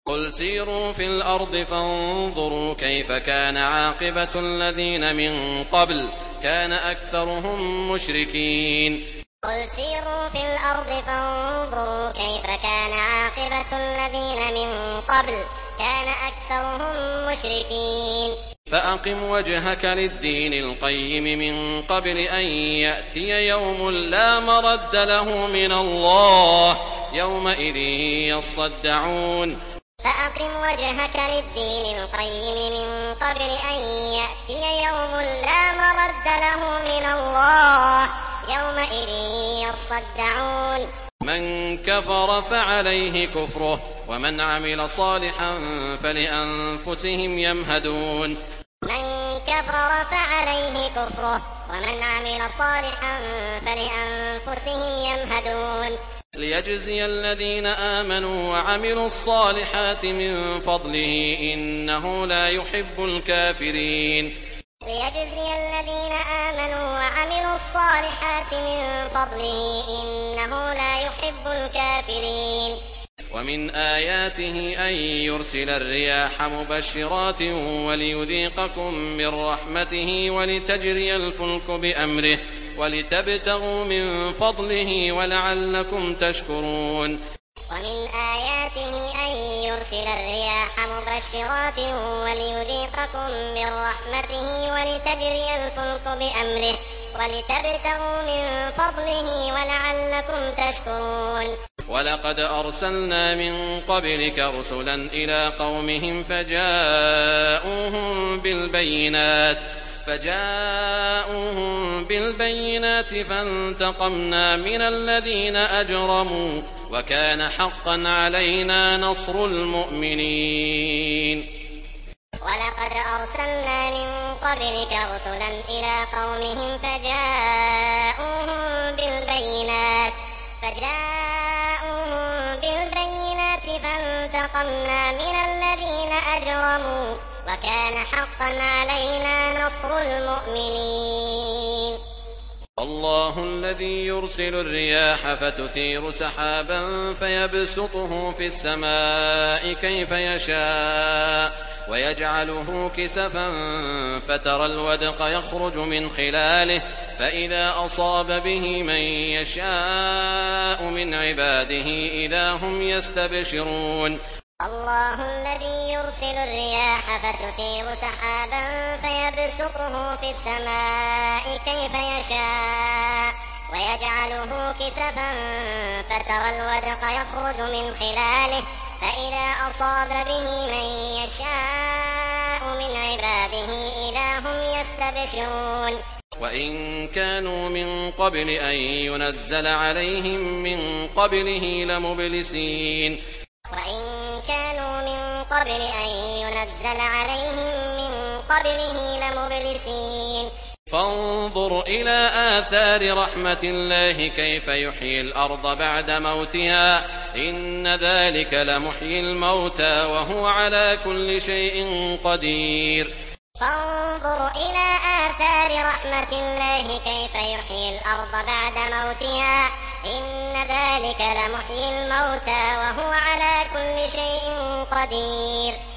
قل سيروا في الأرض فانظروا كيف كان عاقبة الذين من قبل كان أكثرهم مشركين. قل سيروا في الأرض فانظروا كيف كان عاقبة الذين من قبل كان أكثرهم مشركين. فأقم وجهك للدين القيم من قبل أن يأتي يوم لا مرد له من الله يومئذ يصدعون. فأقم وجهك للدين القيم من قبل أن يأتي يوم لا مرد له من الله يومئذ يصدعون. من كفر فعليه كفره ومن عمل صالحا فلأنفسهم يمهدون. من كفر فعليه كفره ومن عمل صالحا فلأنفسهم يمهدون. ليجزي الذين آمنوا وعملوا الصالحات من فضله إنه لا يحب الكافرين. ليجزي الذين آمنوا وعملوا الصالحات من فضله إنه لا يحب الكافرين. ومن آياته أن يرسل الرياح مبشرات وليذيقكم من رحمته ولتجري الفلك بأمره ولتبتغوا من فضله ولعلكم تشكرون. ومن آياته أن يرسل الرياح مبشرات وليذيقكم من رحمته ولتجري الفلك بأمره ولتبتغوا من فضله ولعلكم تشكرون. ولقد أرسلنا من قبلك رسلا إلى قومهم فجاءوهم بالبينات فانتقمنا من الذين أجرموا وكان حقا علينا نصر المؤمنين. ولقد أرسلنا من قبلك رسلا إلى قومهم فجاءوهم بالبينات فانتقمنا من الذين أجرموا وكان حقا علينا نصر المؤمنين. الله الذي يرسل الرياح فتثير سحابا فيبسطه في السماء كيف يشاء ويجعله كسفا فترى الودق يخرج من خلاله فإذا أصاب به من يشاء من عباده إذا هم يستبشرون. الله الذي يرسل الرياح فتثير سحابا فيبسطه في السماء كيف يشاء ويجعله كسفا فترى الودق يخرج من خلاله فإذا أصاب به من يشاء من عباده إذا هم يستبشرون. وإن كانوا من قبل أن ينزل عليهم من قبله لمبلسين. وإن كانوا من قبل أن ينزل عليهم من قبله لمبلسين. فانظر إلى آثار رحمة الله كيف يحيي الأرض بعد موتها إن ذلك لمحيي الموتى وهو على كل شيء قدير. فانظر إلى آثار رحمة الله كيف يحيي الأرض بعد موتها إن ذلك لمحيي الموتى وهو على كل شيء قدير.